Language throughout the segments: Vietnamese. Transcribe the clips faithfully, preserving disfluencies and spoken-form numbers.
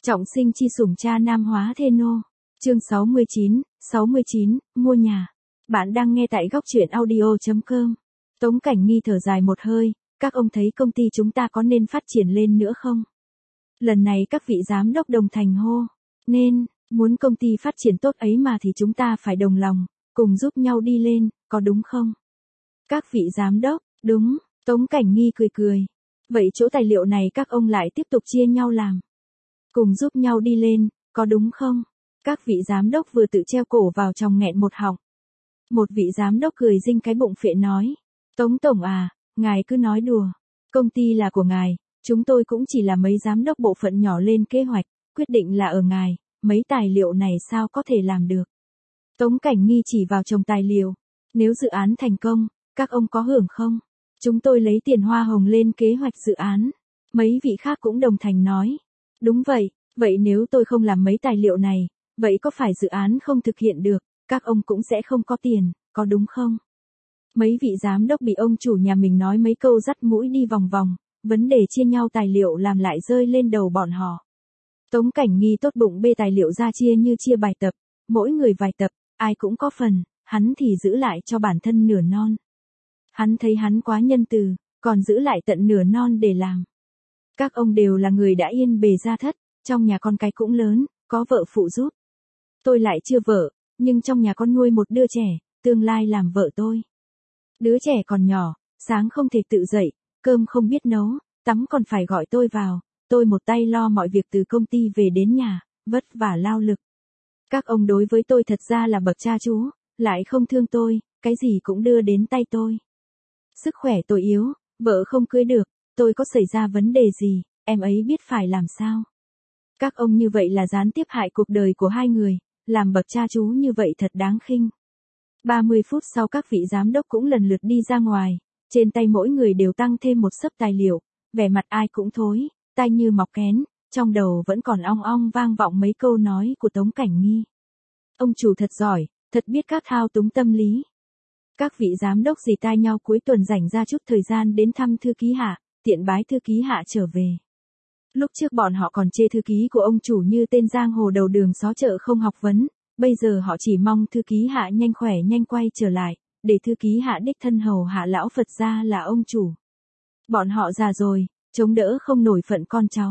Trọng sinh chi sủng cha nam hóa thê nô. Chương sáu mươi chín, sáu mươi chín, mua nhà. Bạn đang nghe tại góc truyện audio chấm com. Tống Cảnh Nghi thở dài một hơi, các ông thấy công ty chúng ta có nên phát triển lên nữa không? Lần này các vị giám đốc đồng thành hô. Nên, muốn công ty phát triển tốt ấy mà thì chúng ta phải đồng lòng, cùng giúp nhau đi lên, có đúng không? Các vị giám đốc, đúng, Tống Cảnh Nghi cười cười. Vậy chỗ tài liệu này các ông lại tiếp tục chia nhau làm. Cùng giúp nhau đi lên, có đúng không? Các vị giám đốc vừa tự treo cổ vào trong nghẹn một họng. Một vị giám đốc cười rinh cái bụng phệ nói. Tống Tổng à, ngài cứ nói đùa. Công ty là của ngài, chúng tôi cũng chỉ là mấy giám đốc bộ phận nhỏ lên kế hoạch, quyết định là ở ngài, mấy tài liệu này sao có thể làm được. Tống Cảnh Nghi chỉ vào chồng tài liệu. Nếu dự án thành công, các ông có hưởng không? Chúng tôi lấy tiền hoa hồng lên kế hoạch dự án. Mấy vị khác cũng đồng thành nói. Đúng vậy, vậy nếu tôi không làm mấy tài liệu này, vậy có phải dự án không thực hiện được, các ông cũng sẽ không có tiền, có đúng không? Mấy vị giám đốc bị ông chủ nhà mình nói mấy câu dắt mũi đi vòng vòng, vấn đề chia nhau tài liệu làm lại rơi lên đầu bọn họ. Tống Cảnh Nghi tốt bụng bê tài liệu ra chia như chia bài tập, mỗi người vài tập, ai cũng có phần, hắn thì giữ lại cho bản thân nửa non. Hắn thấy hắn quá nhân từ, còn giữ lại tận nửa non để làm. Các ông đều là người đã yên bề gia thất, trong nhà con cái cũng lớn, có vợ phụ giúp. Tôi lại chưa vợ, nhưng trong nhà con nuôi một đứa trẻ, tương lai làm vợ tôi. Đứa trẻ còn nhỏ, sáng không thể tự dậy, cơm không biết nấu, tắm còn phải gọi tôi vào, tôi một tay lo mọi việc từ công ty về đến nhà, vất vả lao lực. Các ông đối với tôi thật ra là bậc cha chú, lại không thương tôi, cái gì cũng đưa đến tay tôi. Sức khỏe tôi yếu, vợ không cưới được, tôi có xảy ra vấn đề gì, em ấy biết phải làm sao. Các ông như vậy là gián tiếp hại cuộc đời của hai người, làm bậc cha chú như vậy thật đáng khinh. ba mươi phút sau các vị giám đốc cũng lần lượt đi ra ngoài, trên tay mỗi người đều tăng thêm một xấp tài liệu, vẻ mặt ai cũng thối, tai như mọc kén, trong đầu vẫn còn ong ong vang vọng mấy câu nói của Tống Cảnh Nghi. Ông chủ thật giỏi, thật biết các thao túng tâm lý. Các vị giám đốc dì tai nhau cuối tuần rảnh ra chút thời gian đến thăm thư ký hạ, tiện bái thư ký hạ trở về. Lúc trước bọn họ còn chê thư ký của ông chủ như tên giang hồ đầu đường xó chợ không học vấn, bây giờ họ chỉ mong thư ký hạ nhanh khỏe nhanh quay trở lại, để thư ký hạ đích thân hầu hạ lão Phật gia là ông chủ. Bọn họ già rồi, chống đỡ không nổi phận con cháu.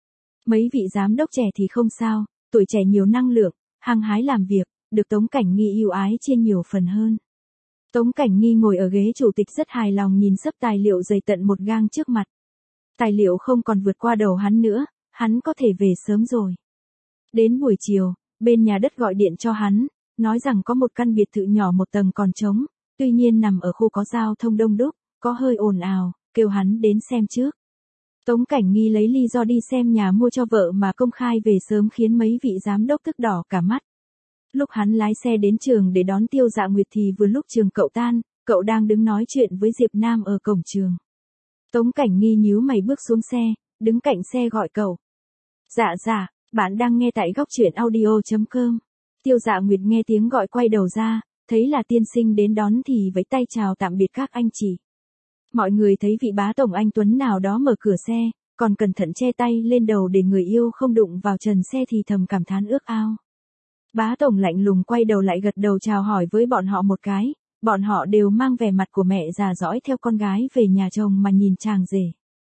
Mấy vị giám đốc trẻ thì không sao, tuổi trẻ nhiều năng lượng, hăng hái làm việc, được Tống Cảnh Nghi yêu ái chia nhiều phần hơn. Tống Cảnh Nghi ngồi ở ghế chủ tịch rất hài lòng nhìn xấp tài liệu dày tận một gang trước mặt. Tài liệu không còn vượt qua đầu hắn nữa, hắn có thể về sớm rồi. Đến buổi chiều, bên nhà đất gọi điện cho hắn, nói rằng có một căn biệt thự nhỏ một tầng còn trống, tuy nhiên nằm ở khu có giao thông đông đúc, có hơi ồn ào, kêu hắn đến xem trước. Tống Cảnh Nghi lấy lý do đi xem nhà mua cho vợ mà công khai về sớm khiến mấy vị giám đốc tức đỏ cả mắt. Lúc hắn lái xe đến trường để đón Tiêu Dạ Nguyệt thì vừa lúc trường cậu tan, cậu đang đứng nói chuyện với Diệp Nam ở cổng trường. Tống Cảnh Nghi nhíu mày bước xuống xe, đứng cạnh xe gọi cậu. Dạ dạ, bạn đang nghe tại góc truyện audio chấm com. Tiêu Dạ Nguyệt nghe tiếng gọi quay đầu ra, thấy là tiên sinh đến đón thì vẫy tay chào tạm biệt các anh chị. Mọi người thấy vị bá tổng anh Tuấn nào đó mở cửa xe, còn cẩn thận che tay lên đầu để người yêu không đụng vào trần xe thì thầm cảm thán ước ao. Bá tổng lạnh lùng quay đầu lại gật đầu chào hỏi với bọn họ một cái, bọn họ đều mang vẻ mặt của mẹ già dõi theo con gái về nhà chồng mà nhìn chàng rể.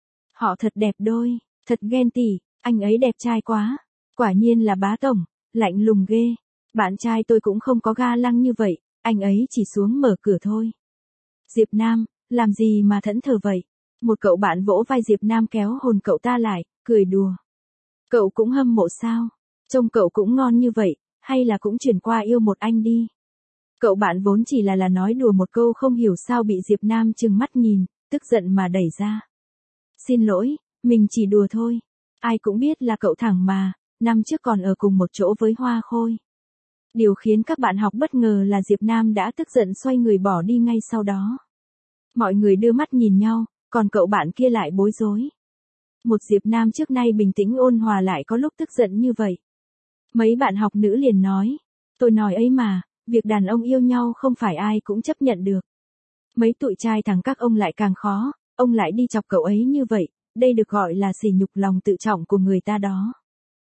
Họ thật đẹp đôi, thật ghen tị, anh ấy đẹp trai quá, quả nhiên là bá tổng, lạnh lùng ghê. Bạn trai tôi cũng không có ga lăng như vậy, anh ấy chỉ xuống mở cửa thôi. Diệp Nam, làm gì mà thẫn thờ vậy? Một cậu bạn vỗ vai Diệp Nam kéo hồn cậu ta lại, cười đùa. Cậu cũng hâm mộ sao? Trông cậu cũng ngon như vậy, hay là cũng chuyển qua yêu một anh đi? Cậu bạn vốn chỉ là là nói đùa một câu không hiểu sao bị Diệp Nam trừng mắt nhìn, tức giận mà đẩy ra. Xin lỗi, mình chỉ đùa thôi. Ai cũng biết là cậu thẳng mà, năm trước còn ở cùng một chỗ với Hoa Khôi. Điều khiến các bạn học bất ngờ là Diệp Nam đã tức giận xoay người bỏ đi ngay sau đó. Mọi người đưa mắt nhìn nhau, còn cậu bạn kia lại bối rối. Một Diệp Nam trước nay bình tĩnh ôn hòa lại có lúc tức giận như vậy. Mấy bạn học nữ liền nói, tôi nói ấy mà, việc đàn ông yêu nhau không phải ai cũng chấp nhận được. Mấy tụi trai thằng các ông lại càng khó, ông lại đi chọc cậu ấy như vậy, đây được gọi là sỉ nhục lòng tự trọng của người ta đó.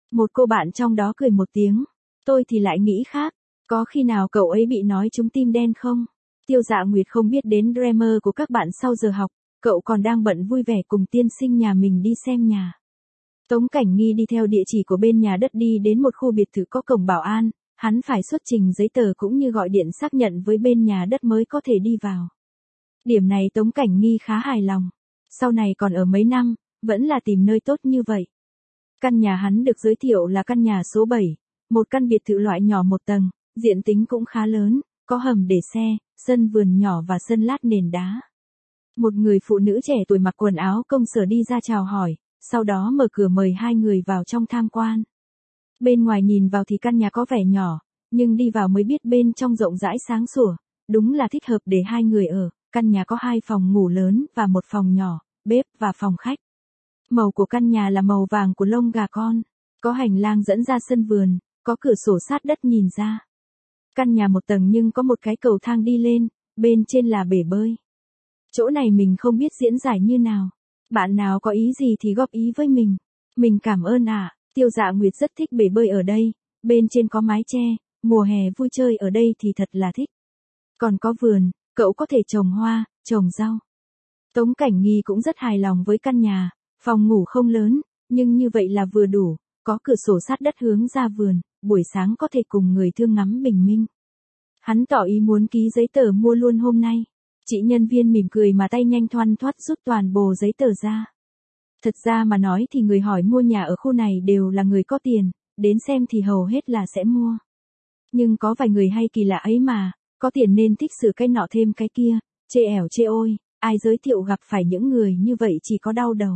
Một cô bạn trong đó cười một tiếng. Tôi thì lại nghĩ khác. Có khi nào cậu ấy bị nói trúng tim đen không? Tiêu Dạ Nguyệt không biết đến drama của các bạn sau giờ học. Cậu còn đang bận vui vẻ cùng tiên sinh nhà mình đi xem nhà. Tống Cảnh Nghi đi theo địa chỉ của bên nhà đất đi đến một khu biệt thự có cổng bảo an. Hắn phải xuất trình giấy tờ cũng như gọi điện xác nhận với bên nhà đất mới có thể đi vào. Điểm này Tống Cảnh Nghi khá hài lòng. Sau này còn ở mấy năm, vẫn là tìm nơi tốt như vậy. Căn nhà hắn được giới thiệu là căn nhà số bảy, một căn biệt thự loại nhỏ một tầng, diện tích cũng khá lớn, có hầm để xe, sân vườn nhỏ và sân lát nền đá. Một người phụ nữ trẻ tuổi mặc quần áo công sở đi ra chào hỏi, sau đó mở cửa mời hai người vào trong tham quan. Bên ngoài nhìn vào thì căn nhà có vẻ nhỏ, nhưng đi vào mới biết bên trong rộng rãi sáng sủa, đúng là thích hợp để hai người ở. Căn nhà có hai phòng ngủ lớn và một phòng nhỏ, bếp và phòng khách. Màu của căn nhà là màu vàng của lông gà con, có hành lang dẫn ra sân vườn, có cửa sổ sát đất nhìn ra. Căn nhà một tầng nhưng có một cái cầu thang đi lên, bên trên là bể bơi. Chỗ này mình không biết diễn giải như nào. Bạn nào có ý gì thì góp ý với mình. Mình cảm ơn ạ. À. Tiêu Dạ Nguyệt rất thích bể bơi ở đây, bên trên có mái che, mùa hè vui chơi ở đây thì thật là thích. Còn có vườn, cậu có thể trồng hoa, trồng rau. Tống Cảnh Nghi cũng rất hài lòng với căn nhà, phòng ngủ không lớn, nhưng như vậy là vừa đủ, có cửa sổ sát đất hướng ra vườn, buổi sáng có thể cùng người thương ngắm bình minh. Hắn tỏ ý muốn ký giấy tờ mua luôn hôm nay. Chị nhân viên mỉm cười mà tay nhanh thoăn thoắt rút toàn bộ giấy tờ ra. Thật ra mà nói thì người hỏi mua nhà ở khu này đều là người có tiền, đến xem thì hầu hết là sẽ mua. Nhưng có vài người hay kỳ lạ ấy mà, có tiền nên thích sửa cái nọ thêm cái kia, chê ẻo chê ôi, ai giới thiệu gặp phải những người như vậy chỉ có đau đầu.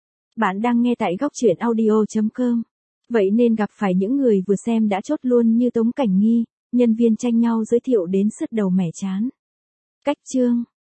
Bạn đang nghe tại góc truyện audio chấm com. Vậy nên gặp phải những người vừa xem đã chốt luôn như Tống Cảnh Nghi, nhân viên tranh nhau giới thiệu đến sứt đầu mẻ chán. Cách chương